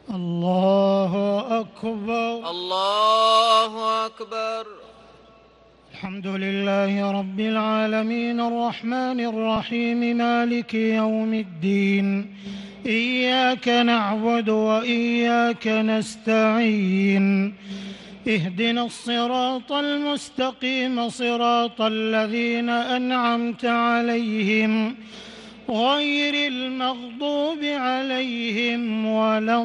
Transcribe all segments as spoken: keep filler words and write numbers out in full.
الله أكبر. الله أكبر. الحمد لله رب العالمين الرحمن الرحيم مالك يوم الدين، إياك نعبد وإياك نستعين، اهدنا الصراط المستقيم صراط الذين أنعمت عليهم غير المغضوب عليهم ولا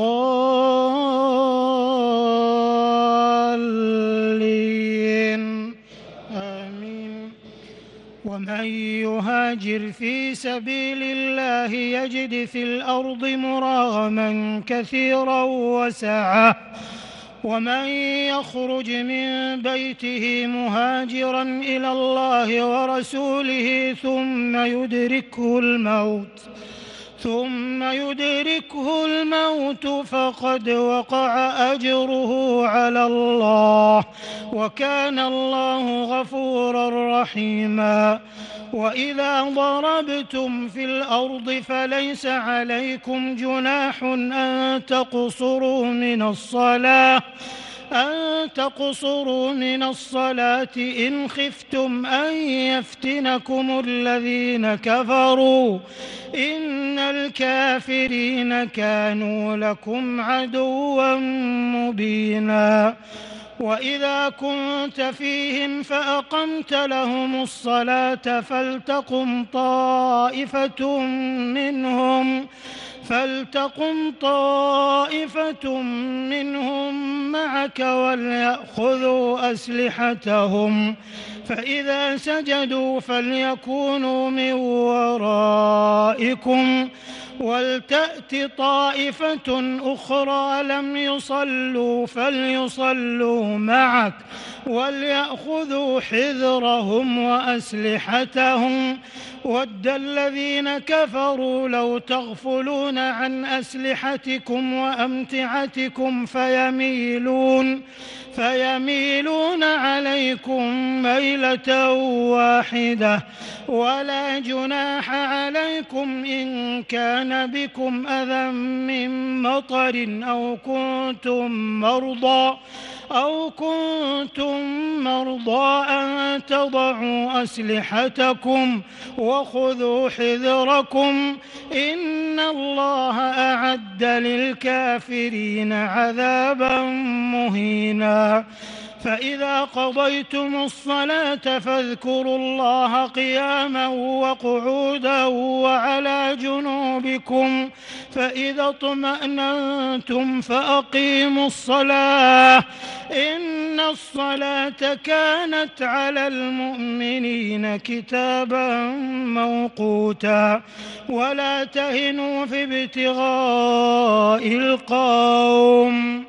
الضالين، آمين. ومن يهاجر في سبيل الله يجد في الأرض مراغما كثيرا وسعة، ومن يخرج من بيته مهاجرا إلى الله ورسوله ثم يدركه الموت ثم يدركه الموت فقد وقع أجره على الله، وكان الله غفورا رحيما. وإذا ضربتم في الأرض فليس عليكم جناح أن تقصروا من الصلاة أن تقصروا من الصلاة إن خفتم أن يفتنكم الذين كفروا، إن الكافرين كانوا لكم عدوا مبينا. وإذا كنت فيهم فأقمت لهم الصلاة فلتقم طائفة منهم فلتقم طائفة منهم معك وليأخذوا أسلحتهم، فإذا سجدوا فليكونوا من ورائكم ولتأت طائفة أخرى لم يصلوا فليصلوا معك وليأخذوا حذرهم وأسلحتهم. وَدَّ الذين كفروا لو تغفلون عن أسلحتكم وأمتعتكم فيميلون فيميلون عليكم ميلة واحدة، ولا جناح عليكم إن كان بكم أذى من مطر أو كنتم مرضى أو كنتم مرضى أن تضعوا أسلحتكم وخذوا حذركم، إن الله أعد للكافرين عذابا مهينا. فإذا قضيتم الصلاة فاذكروا الله قياما وقعودا وعلى جنوبكم، فإذا اطمأننتم فأقيموا الصلاة إن الصلاة كانت على المؤمنين كتابا موقوتا. ولا تهنوا في ابتغاء القوم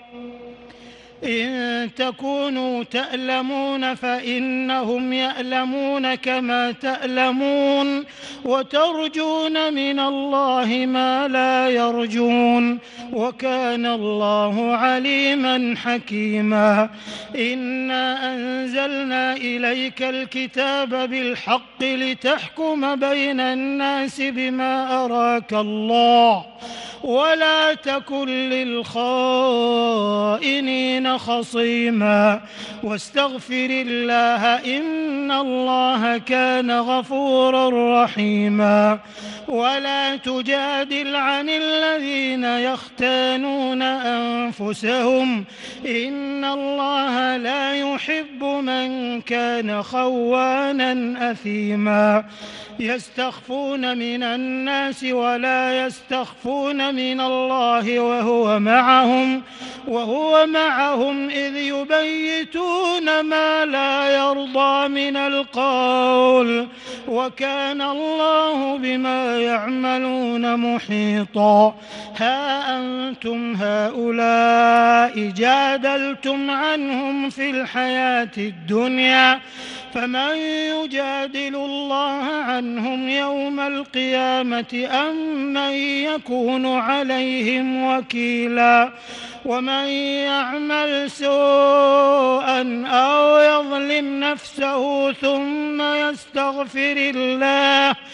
إن تكونوا تألمون فإنهم يألمون كما تألمون وترجون من الله ما لا يرجون، وكان الله عليما حكيما. إنا أنزلنا إليك الكتاب بالحق لتحكم بين الناس بما أراك الله ولا تكن للخائنين خصيما، واستغفر الله إن الله كان غفورا رحيما. ولا تجادل عن الذين يختانون أنفسهم إن الله لا يحب من كان خوانا أثيما. يستخفون من الناس ولا يستخفون من الله وهو معهم وهو معهم إذ يبيتون ما لا يرضى من القول، وكان الله بما يعملون محيطا. ها أنتم هؤلاء جادلتم عنهم في الحياة الدنيا، فمن يجادل الله عنهم يوم القيامة أم من يكون عليهم وكيلا. ومن يعمل سوءا أو يظلم نفسه ثم يستغفر الله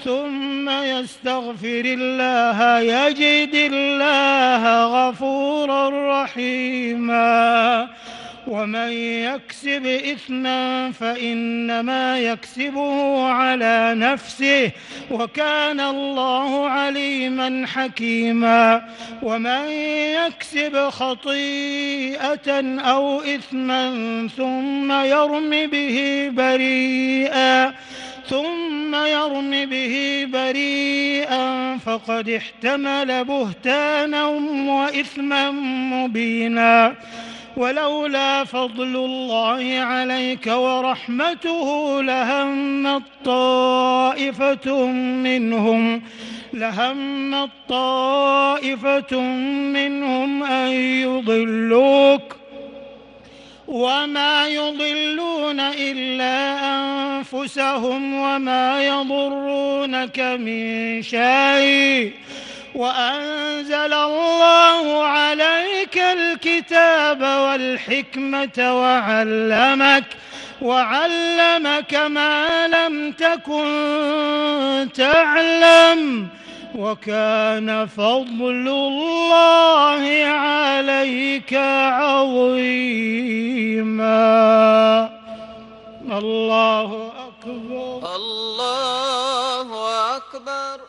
ثم يستغفر الله يجد الله غفورا رحيما. ومن يكسب إثما فإنما يكسبه على نفسه وكان الله عليما حكيما. ومن يكسب خطيئة أو إثما ثم يرم به بريئا ثم يرم به بريئا فقد احتمل بهتانا وإثما مبينا. ولولا فضل الله عليك ورحمته لهمت طائفة منهم لهمت طائفة منهم أن يضلوك وما يضلون إلا أنفسهم وما يضرونك من شيء. وأنزل الله عليك الكتاب والحكمة وعلمك وعلمك ما لم تكن تعلم وكان فضل الله عليك عظيما. الله أكبر. الله أكبر.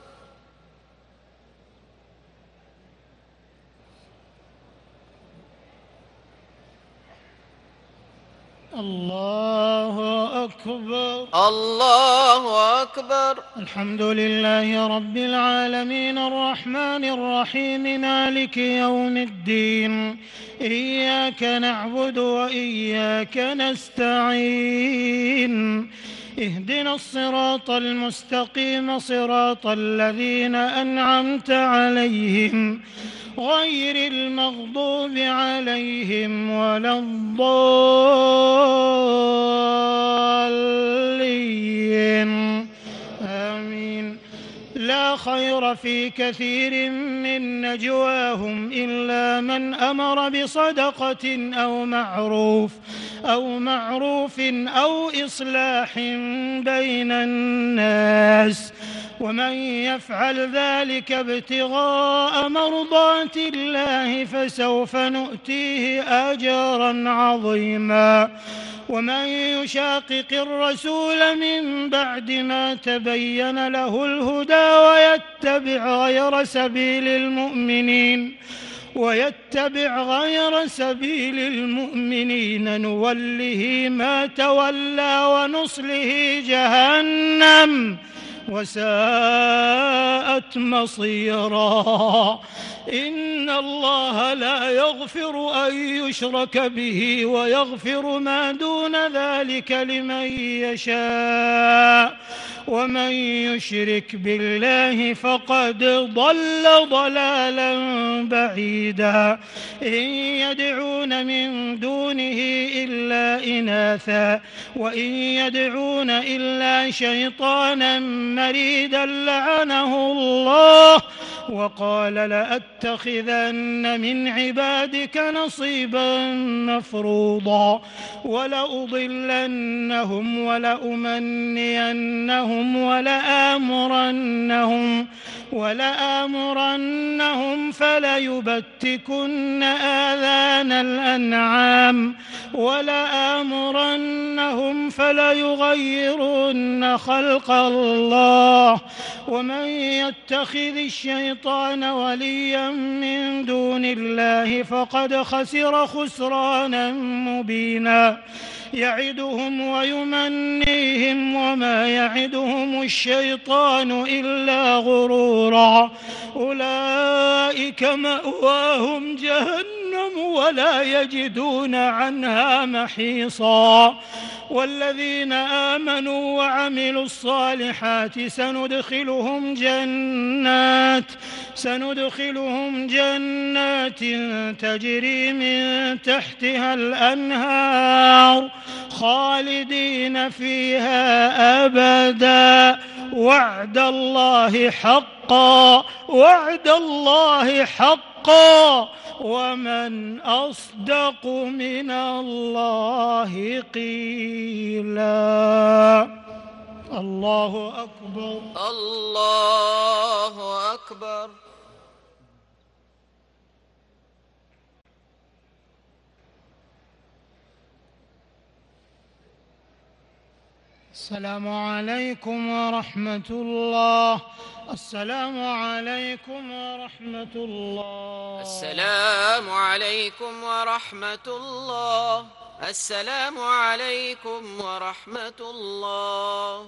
الله أكبر. الله أكبر. الحمد لله رب العالمين الرحمن الرحيم مالك يوم الدين إياك نعبد وإياك نستعين اهدنا الصراط المستقيم صراط الذين أنعمت عليهم غير المغضوب عليهم ولا الضالين آمين. لا خير في كثير من نجواهم إلا من أمر بصدقة أو معروف أو معروف أو إصلاح بين الناس ومن يفعل ذلك ابتغاء مرضات الله فسوف نؤتيه أجرا عظيما. ومن يشاقق الرسول من بعد ما تبين له الهدى ويتبع غير سبيل المؤمنين ويتبع غير سبيل المؤمنين نوله ما تولى ونصله جهنم وساءت مصيرا. إن الله لا يغفر أن يشرك به ويغفر ما دون ذلك لمن يشاء ومن يشرك بالله فقد ضل ضلالا بعيدا. إن يدعون من دونه إلا إناثا وإن يدعون إلا شيطانا مريدا لعنه الله وقال لأتخذن من عبادك نصيبا مفروضا ولأضلنهم ولأمنينهم ولآمرنهم ولآمرنهم فليبتكن آذان الأنعام ولآمرنهم فليغيرن خلق الله. ومن يتخذ الشيطان وليا من دون الله فقد خسر خسرانا مبينا. يعدهم ويمنيهم وما يعدهم الشيطان إلا غرورا. أولئك مأواهم جهنم ولا يجدون عنها محيصا. والذين آمنوا وعملوا الصالحات سندخلهم جنات سندخلهم جنات تجري من تحتها الأنهار خالدين فيها أبدا. وعد الله حقا وعد الله حقا ومن أصدق من الله قيلا. الله أكبر. الله أكبر. السلام عليكم ورحمة الله. السلام عليكم ورحمة الله. السلام عليكم ورحمة الله. السلام عليكم ورحمة الله.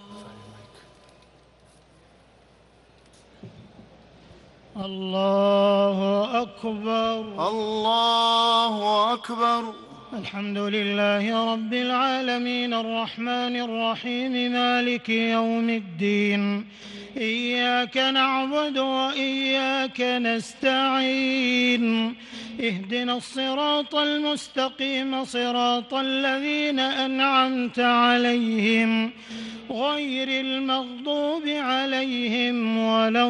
الله أكبر. الله أكبر. الحمد لله رب العالمين الرحمن الرحيم مالك يوم الدين. إياك نعبد وإياك نستعين. اهدنا الصراط المستقيم صراط الذين أنعمت عليهم غير المغضوب عليهم ولا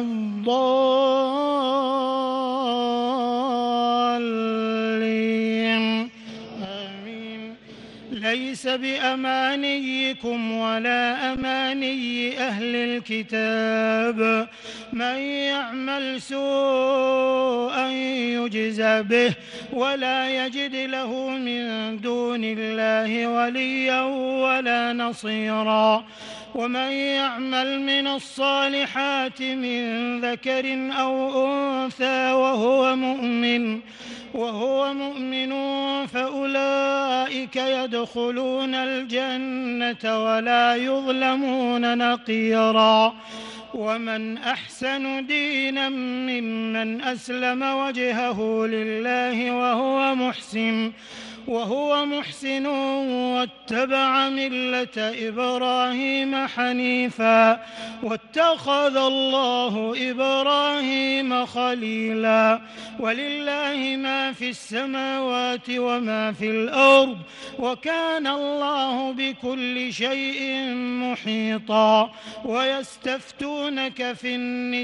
الضالين. آمين. ليس بأمانيكم ولا أماني أهل الكتاب. من يعمل سوءا يجزى به ولا يجد له من دون الله وليا ولا نصيرا. ومن يعمل من الصالحات من ذكر أو أنثى وهو مؤمن وهو مؤمن فأولئك يدخلون الجنة ولا يظلمون نقيرا. ومن أحسن دينا ممن أسلم وجهه لله وهو محسن وهو محسن واتبع ملة إبراهيم حنيفا واتخذ الله إبراهيم خليلا. ولله ما في السماوات وما في الأرض وكان الله بكل شيء محيطا. ويستفتونك في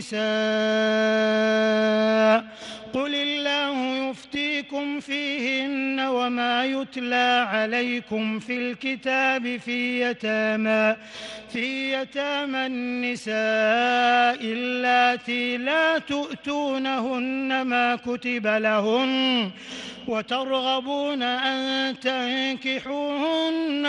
النساء قل الله يفتيكم فيهن وما يتلى عليكم في الكتاب في يتامى في يتامى النساء اللاتي لا تؤتونهن ما كتب لهن وترغبون أن تنكحوهن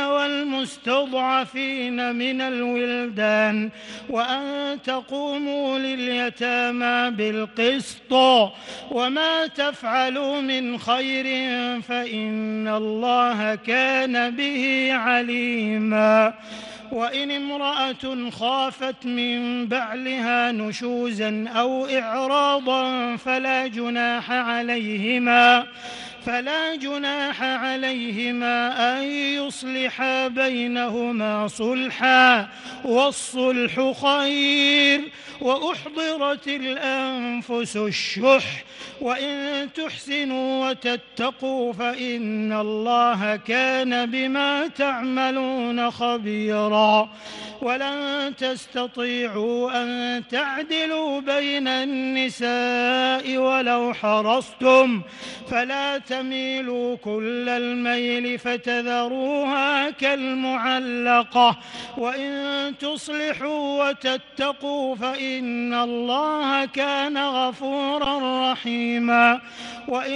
والمستضعفين من الولدان وأن تقوموا لليتامى بالقسط وما تفعلوا من خير فإن الله كان به عليما. وإن امرأة خافت من بعلها نشوزا أو إعراضا فلا جناح عليهما فلا جناح عليهما أن يصلحا بينهما صلحا والصلح خير. وأحضرت الأنفس الشح وإن تحسنوا وتتقوا فإن الله كان بما تعملون خبيرا. ولن تستطيعوا أن تعدلوا بين النساء ولو حرصتم فلا تميلوا كل الميل فتذروها كالمعلقة. وإن تصلحوا وتتقوا فإن الله كان غفورا رحيما. وإن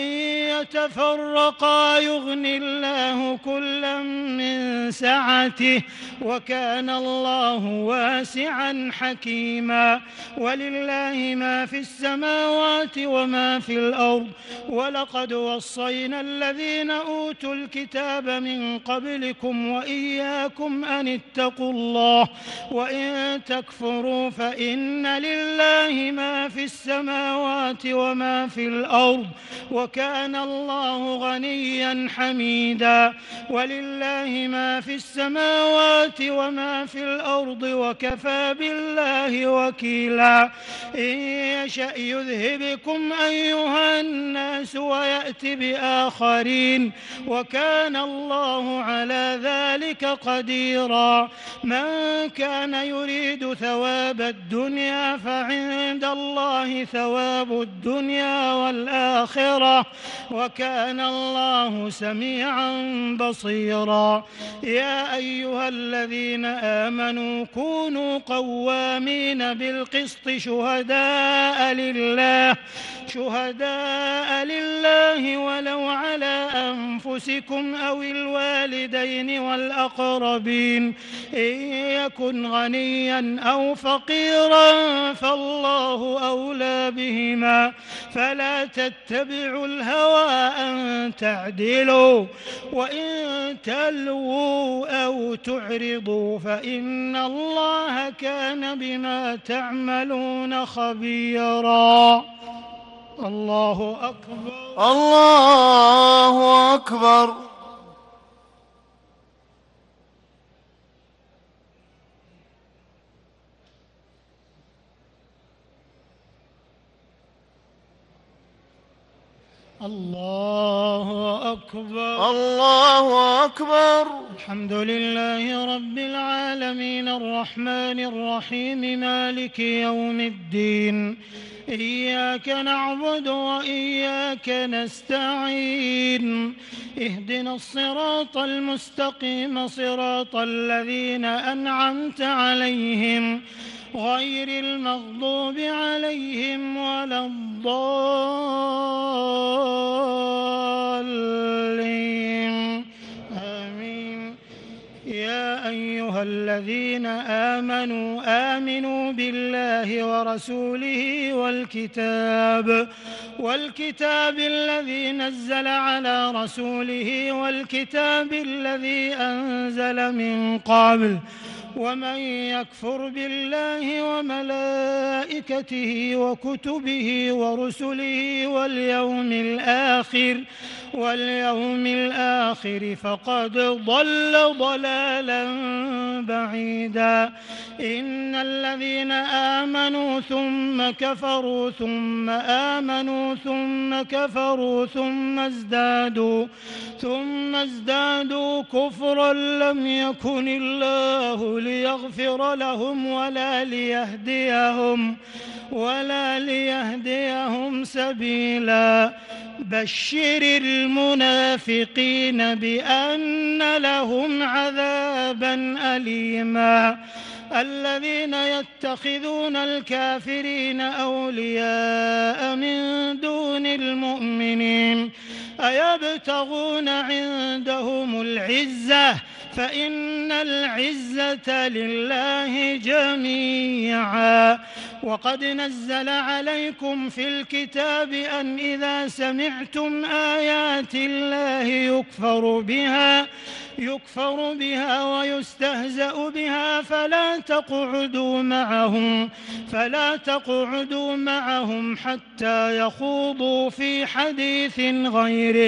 يتفرقا يغن الله كلا من سعته وكان الله واسعا حكيما. ولله ما في السماوات وما في الأرض ولقد وصينا الذين أوتوا الكتاب من قبلكم وإياكم أن اتقوا الله. وإن تكفروا فإن لله ما في السماوات وما في الأرض وكان الله غنيا حميدا. ولله ما في السماوات وما في الأرض وكفى بالله وكيلا. إن يشأ يذهبكم أيها الناس ويأت بآخرين وكان الله على ذلك قديرا. من كان يريد ثواب الدنيا فعند الله ثواب الدنيا والآخرة وكان الله سميعا بصيرا. يا أيها الذين آمنوا آمنوا كونوا قوامين بالقسط شهداء لله شهداء لله ولو على أنفسكم أو الوالدين والأقربين إن يكن غنيا أو فقيرا فالله أولى بهما فلا تتبعوا الهوى أن تعدلوا وإن تلووا أو تعرضوا فإن الله كان بما تعملون خبيرا. الله أكبر. الله أكبر. الله أكبر. الله أكبر. الحمد لله رب العالمين الرحمن الرحيم مالك يوم الدين إياك نعبد وإياك نستعين اهدنا الصراط المستقيم صراط الذين أنعمت عليهم غير المغضوب عليهم ولا الضالين آمين. يا أيها الذين آمنوا آمنوا بالله ورسوله والكتاب والكتاب الذي نزل على رسوله والكتاب الذي أنزل من قبل ومن يكفر بالله وملائكته وكتبه ورسله واليوم الآخر واليوم الآخر فقد ضل ضلالا بعيدا. إن الذين آمنوا ثم كفروا ثم آمنوا ثم كفروا ثم ازدادوا ثم ازدادوا كفرا لم يكن الله ليغفر لهم ولا ليهديهم ولا ليهديهم سبيلا. بشر المنافقين بأن لهم عذابا أليما. الذين يتخذون الكافرين أولياء من دون المؤمنين أيبتغون عندهم العزة فإن العزة لله جميعا. وقد نزل عليكم في الكتاب أن إذا سمعتم آيات الله يكفر بها يكفر بها ويستهزأ بها فلا تقعدوا معهم فلا تقعدوا معهم حتى يخوضوا في حديث غيره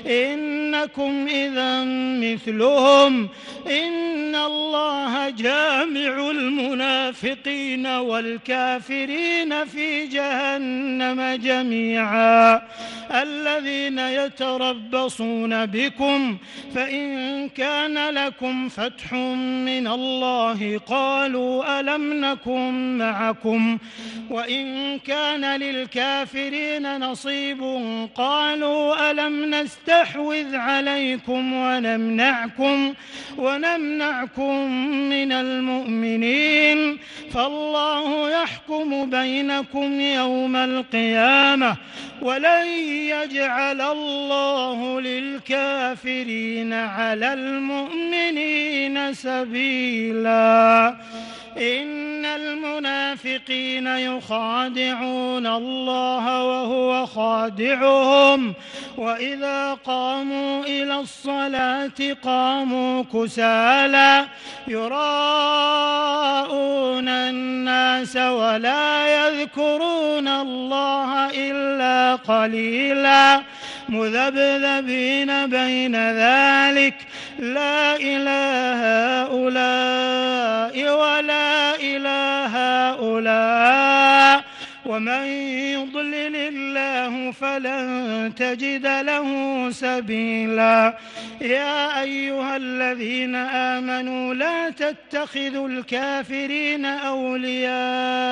إنكم إذا مثلهم إن الله جامع المنافقين والكافرين في جهنم جميعا. الذين يتربصون بكم فإن كان لكم فتح من الله قالوا ألم نكن معكم وإن كان للكافرين نصيب قالوا ألم نستحوذ عليكم ونمنعكم ونمنعكم من المؤمنين فالله يحكم بينكم يوم القيامة ولن يجعل الله للكافرين على المؤمنين سبيلا. إن المنافقين يخادعون الله وهو خادعهم وإذا قاموا إلى الصلاة قاموا كسالى يراءون الناس ولا يذكرون الله إلا قليلا مذبذبين بين ذلك لا إله هؤلاء ولا إله هؤلاء ومن يضلل الله فلن تجد له سبيلا. يا أيها الذين آمنوا لا تتخذوا الكافرين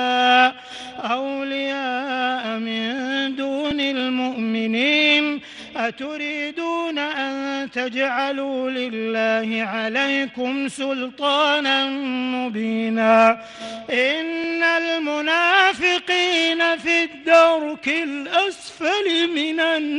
أولياء أولياء من دون المؤمنين أتريدون أن تجعلوا لله عليكم سلطانا مبينا إن المنافقين في الدرك الأسفل من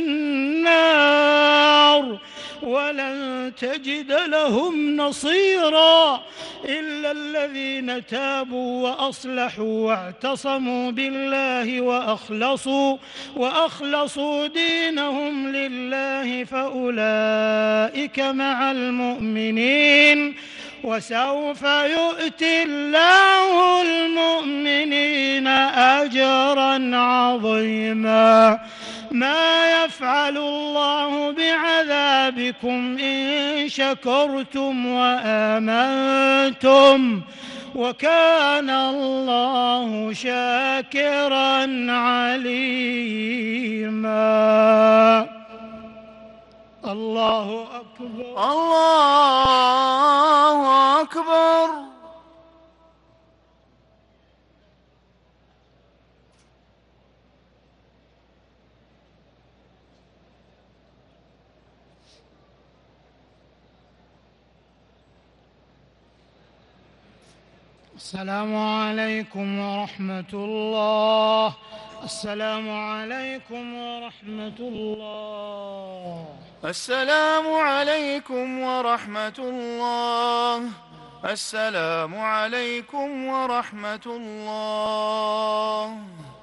النار ولن تجد لهم نصيرا إلا الذين تابوا وأصلحوا واعتصموا بالله وأخلصوا, وأخلصوا دينهم لله فأولئك مع المؤمنين وسوف يؤتي الله المؤمنين أجرا عظيما ما يفعل الله بعذابكم إن شكرتم وآمنتم وكان الله شاكرا عليما. الله أكبر. الله أكبر. السلام عليكم ورحمة الله. السلام عليكم ورحمة الله. السلام عليكم ورحمة الله. السلام عليكم ورحمة الله.